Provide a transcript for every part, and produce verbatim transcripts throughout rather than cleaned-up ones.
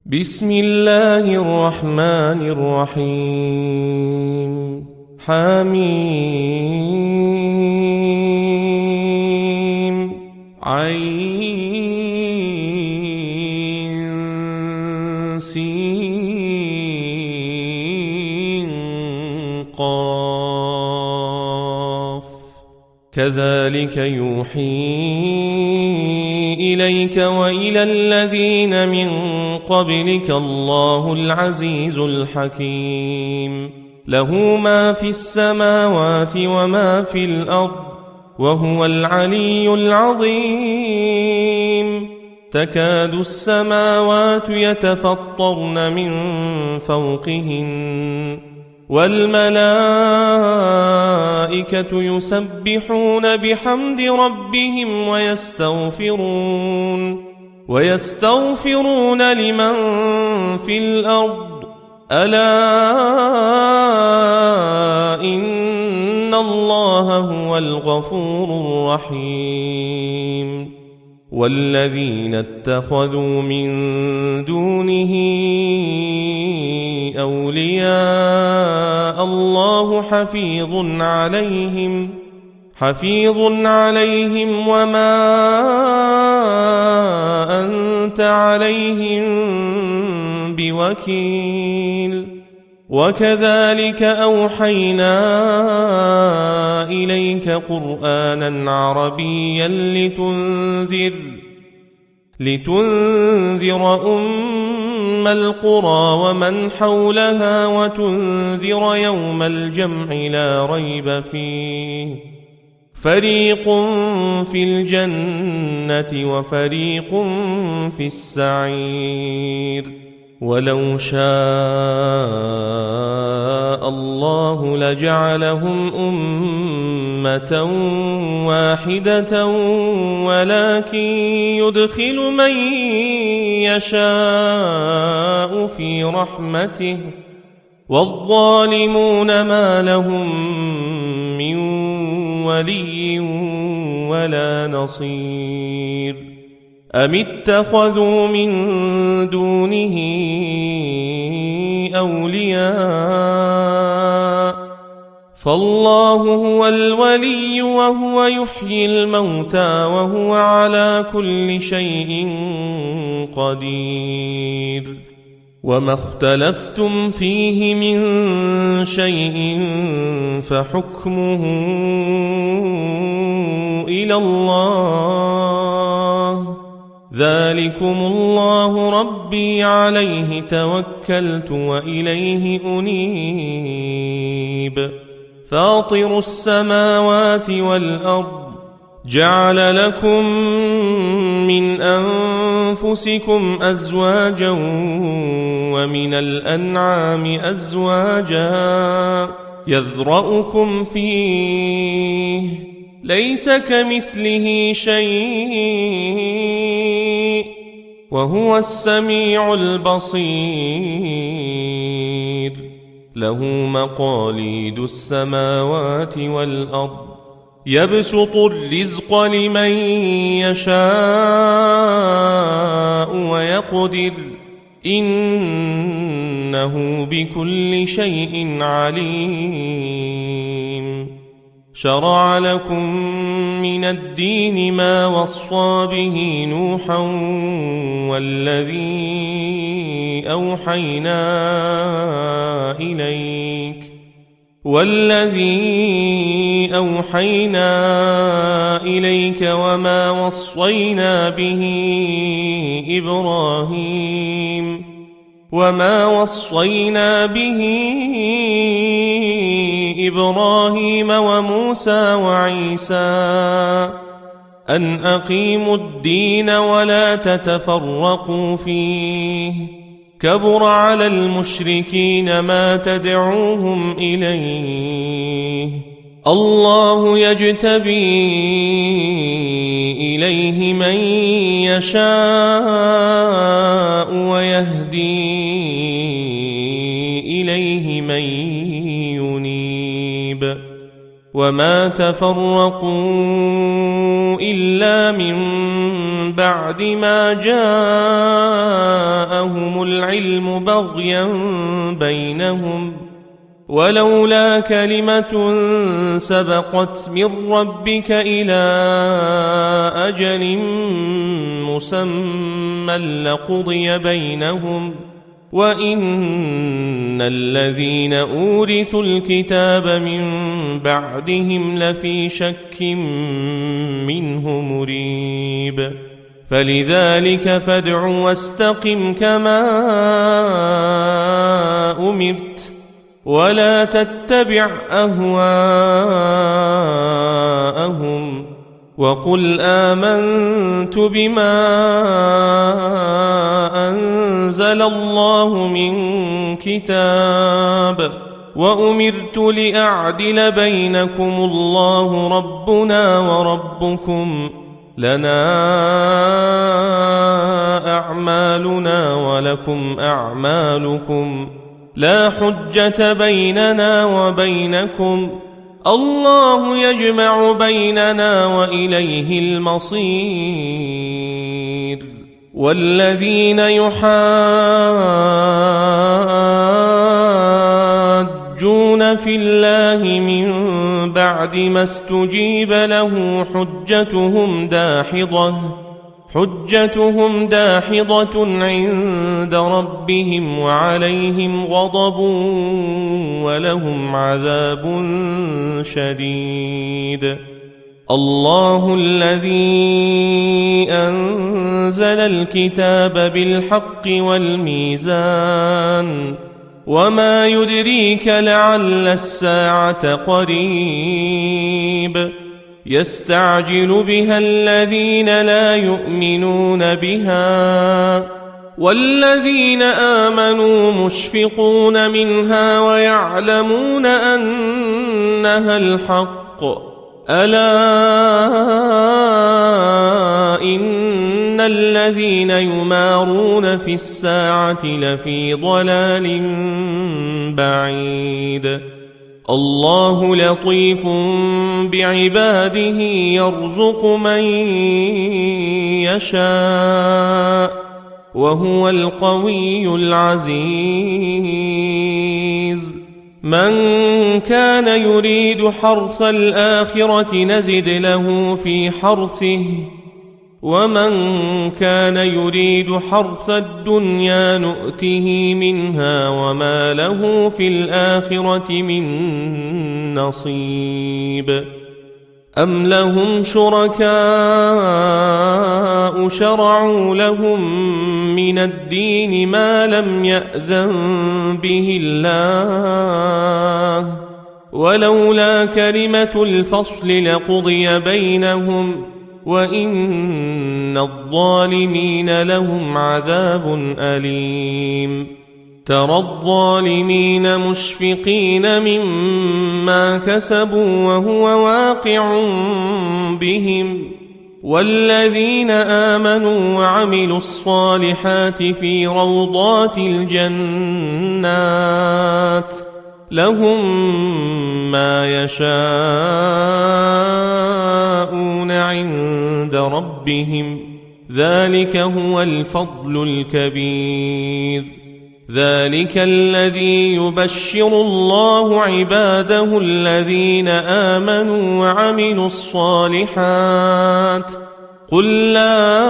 بسم الله الرحمن الرحيم حميم عين سين قاف كذلك يوحي إليك وإلى الذين من قبلك الله العزيز الحكيم له ما في السماوات وما في الأرض وهو العلي العظيم تكاد السماوات يتفطرن من فوقهن والملائكة يسبحون بحمد ربهم ويستغفرون ويستغفرون لمن في الأرض ألا إن الله هو الغفور الرحيم والذين اتخذوا من دونه أولياء الله حفيظ عليهم حفيظ عليهم وما أنت عليهم بوكيل وكذلك أوحينا إليك قرآنا عربيا لتنذر لتنذر أم القرى ومن حولها وتنذر يوم الجمع لا ريب فيه فريق في الجنة وفريق في السعير ولو شاء الله لجعلهم أمة واحدة ولكن يدخل من يشاء في رحمته والظالمون ما لهم من ولي ولا نصير أم اتخذوا من دونه أولياء فالله هو الولي وهو يحيي الموتى وهو على كل شيء قدير وما اختلفتم فيه من شيء فحكمه إلى الله ذلكم الله ربي عليه توكلت وإليه أنيب فاطر السماوات والأرض جعل لكم من أنفسكم أزواجا ومن الأنعام أزواجا يذرأكم فيه ليس كمثله شيء وهو السميع البصير له مقاليد السماوات والأرض يبسط الرزق لمن يشاء ويقدر إنه بكل شيء عليم شرع لكم من الدين ما وصى به نوحا والذي أوحينا إليك والذي أوحينا إليك وما وصينا به إبراهيم وما وصينا به إبراهيم وموسى وعيسى أن أقيموا الدين ولا تتفرقوا فيه كبر على المشركين ما تدعوهم إليه الله يجتبي إليه من يشاء ويهدي إليه من ينيب وما تفرقوا إلا من بعد ما جاءهم العلم بغيا بينهم ولولا كلمة سبقت من ربك إلى أجل مسمى لقضي بينهم وإن الذين أورثوا الكتاب من بعدهم لفي شك منه مريب فلذلك فادع واستقم كما أمرت ولا تتبع أهواءهم وقل آمنت بما أنزل الله من كتاب وأمرت لأعدل بينكم الله ربنا وربكم لنا أعمالنا ولكم أعمالكم لا حجة بيننا وبينكم الله يجمع بيننا وإليه المصير والذين يحاجون في الله من بعد ما استجيب له حجتهم داحضة حجتهم داحضة عند ربهم وعليهم غضب ولهم عذاب شديد الله الذي أنزل الكتاب بالحق والميزان وما يدريك لعل الساعة قريب يستعجل بها الذين لا يؤمنون بها والذين آمنوا مشفقون منها ويعلمون أنها الحق ألا إن الذين يمارون في الساعة لفي ضلال بعيد الله لطيف بعباده يرزق من يشاء وهو القوي العزيز من كان يريد حرث الآخرة نزد له في حرثه ومن كان يريد حرث الدنيا نؤته منها وما له في الآخرة من نصيب أم لهم شركاء شرعوا لهم من الدين ما لم يأذن به الله ولولا كلمة الفصل لقضي بينهم وإن الظالمين لهم عذاب أليم ترى الظالمين مشفقين مما كسبوا وهو واقع بهم والذين آمنوا وعملوا الصالحات في روضات الجنات لهم ما يشاءون عند ربهم ذلك هو الفضل الكبير ذلك الذي يبشر الله عباده الذين آمنوا وعملوا الصالحات قل لا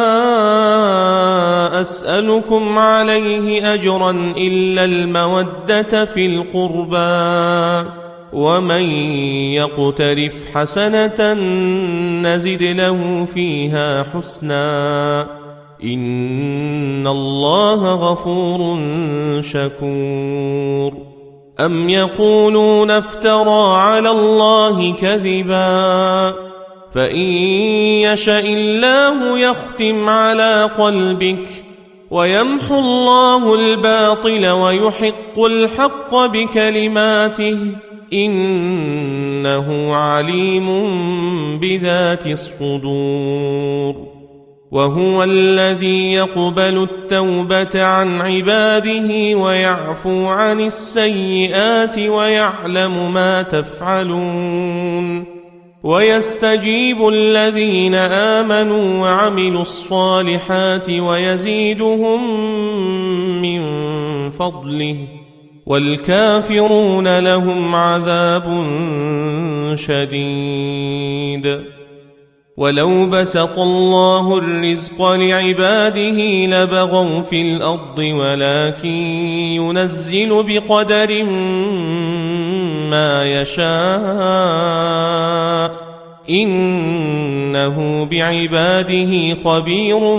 أسألكم عليه أجرا إلا المودة في القربى ومن يقترف حسنة نزد له فيها حسنا إن الله غفور شكور أم يقولون افترى على الله كذبا فإن يشأ الله يختم على قلبك ويمحو الله الباطل ويحق الحق بكلماته إنه عليم بذات الصدور وهو الذي يقبل التوبة عن عباده ويعفو عن السيئات ويعلم ما تفعلون ويستجيب الذين آمنوا وعملوا الصالحات ويزيدهم من فضله والكافرون لهم عذاب شديد. ولو بسط الله الرزق لعباده لبغوا في الأرض ولكن ينزل بقدر ما يشاء إنه بعباده خبير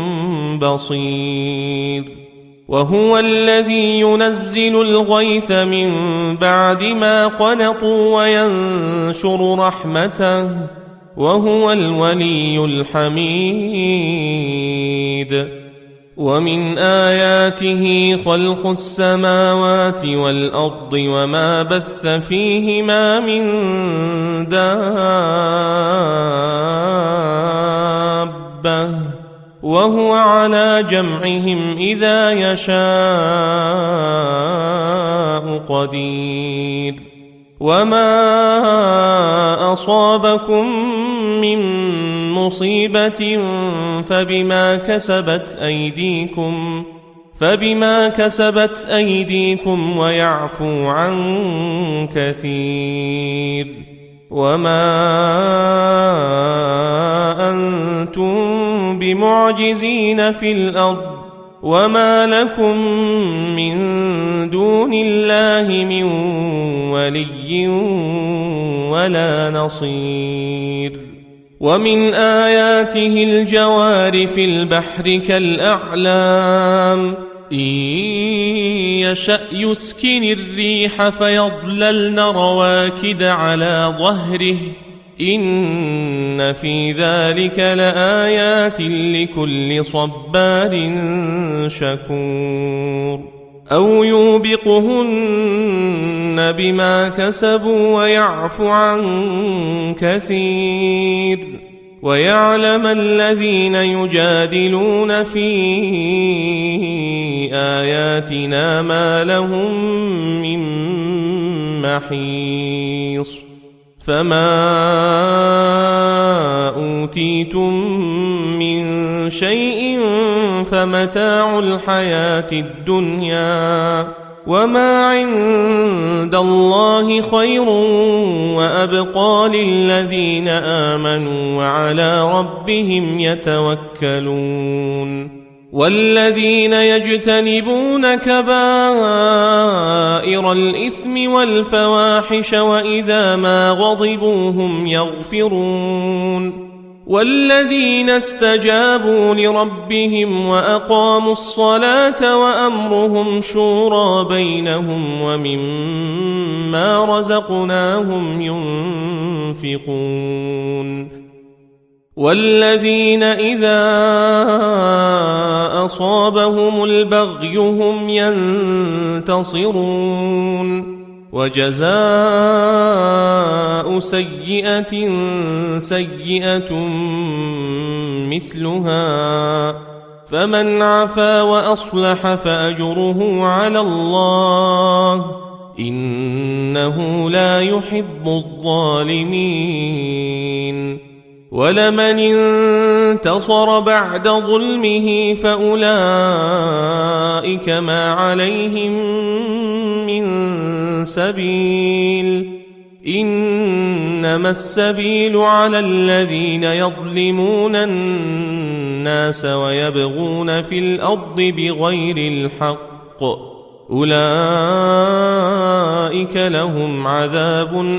بصير. وهو الذي ينزل الغيث من بعد ما قنطوا وينشر رحمته وهو الولي الحميد. ومن آياته خلق السماوات والأرض وما بث فيهما من دابة وهو على جمعهم إذا يشاء قدير. وما أصابكم من مصيبة فبما كسبت أيديكم فبما كسبت أيديكم ويعفو عن كثير. وما أنتم بمعجزين في الأرض وما لكم من دون الله من ولي ولا نصير. ومن آياته الجوار في البحر كالأعلام إن يشأ يسكن الريح فيظللن رواكد على ظهره إن في ذلك لآيات لكل صبار شكور. أو يوبقهن بما كسبوا ويعفو عن كثير ويعلم الذين يجادلون في آياتنا ما لهم من محيص. فما أوتيتم من شيء فمتاع الحياة الدنيا وما عند الله خير وأبقى للذين آمنوا وعلى ربهم يتوكلون. والذين يجتنبون كبائر الإثم والفواحش وإذا ما غضبوا هم يغفرون. والذين استجابوا لربهم وأقاموا الصلاة وأمرهم شورى بينهم ومما رزقناهم ينفقون. والذين إذا أصابهم البغي هم ينتصرون. وجزاء سيئة سيئة مثلها فمن عفا وأصلح فأجره على الله إنه لا يحب الظالمين. ولمن انتصر بعد ظلمه فأولئك ما عليهم من سبيل إنما السبيل على الذين يظلمون الناس ويبغون في الأرض بغير الحق أولئك لهم عذاب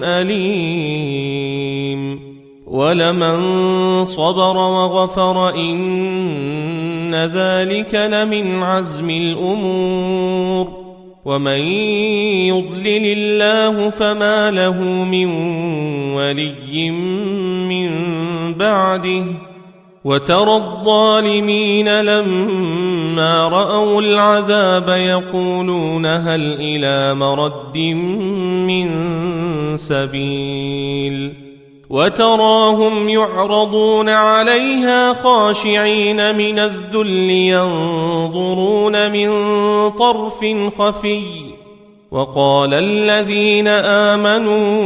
أليم. ولمن صبر وغفر إن ذلك لمن عزم الأمور. ومن يضلل الله فما له من ولي من بعده. وترى الظالمين لما رأوا العذاب يقولون هل إلى مرد من سبيل وتراهم يعرضون عليها خاشعين من الذل ينظرون من طرف خفي وقال الذين آمنوا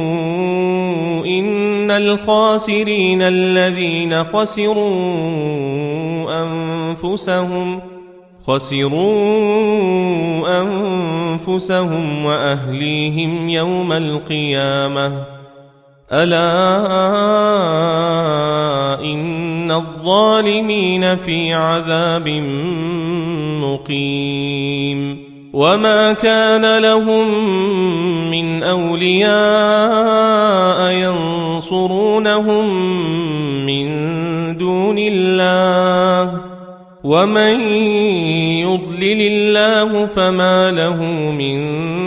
إن الخاسرين الذين خسروا أنفسهم خسروا أنفسهم وأهليهم يوم القيامة ألا إن الظالمين في عذاب مقيم وما كان لهم من أولياء ينصرونهم من دون الله ومن يضلل الله فما له من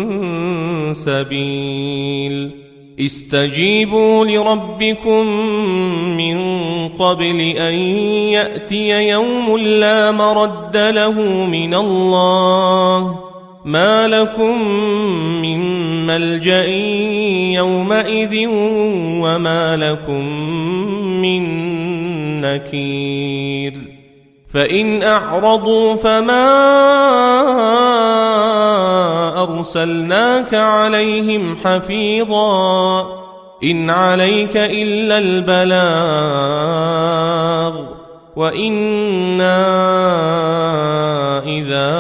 سبيل استجيبوا لربكم من قبل أن يأتي يوم لا مرد له من الله ما لكم من ملجأ يومئذ وما لكم من نكير فإن أعرضوا فما أرسلناك عليهم حفيظا إن عليك إلا البلاغ وإنا إذا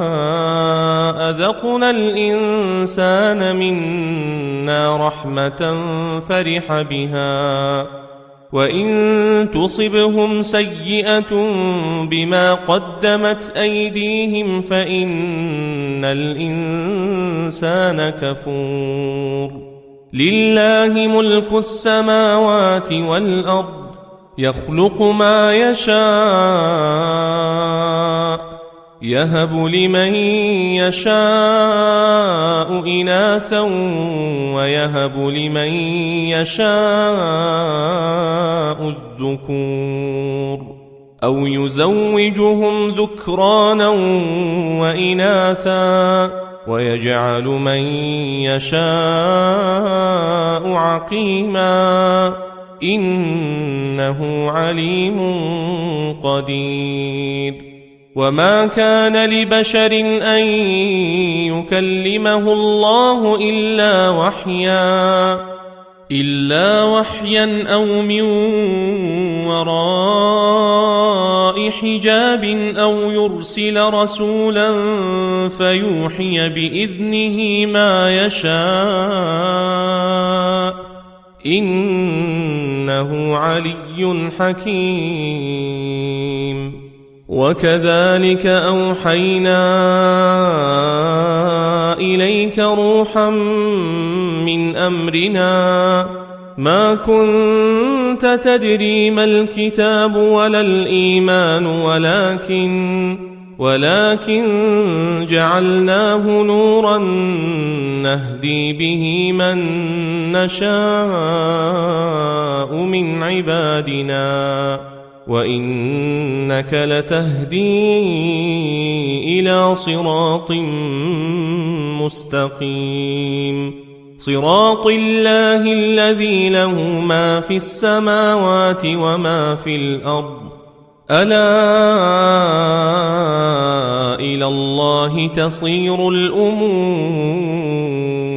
أذقنا الإنسان منا رحمة فرح بها وإن تصبهم سيئة بما قدمت أيديهم فإن الإنسان كفور لله ملك السماوات والأرض يخلق ما يشاء يهب لمن يشاء إناثا ويهب لمن يشاء الذكور أو يزوجهم ذكرانا وإناثا ويجعل من يشاء عقيما إنه عليم قدير وما كان لبشر أن يكلمه الله إلا وحيا إلا وحيا أو من وراء حجاب أو يرسل رسولا فيوحي بإذنه ما يشاء إنه علي حكيم وكذلك أوحينا إليك روحا من أمرنا ما كنت تدري ما الكتاب ولا الإيمان ولكن ولكن جعلناه نورا نهدي به من نشاء من عبادنا وإنك لتهدي إلى صراط مستقيم صراط الله الذي له ما في السماوات وما في الأرض ألا إلى الله تصير الأمور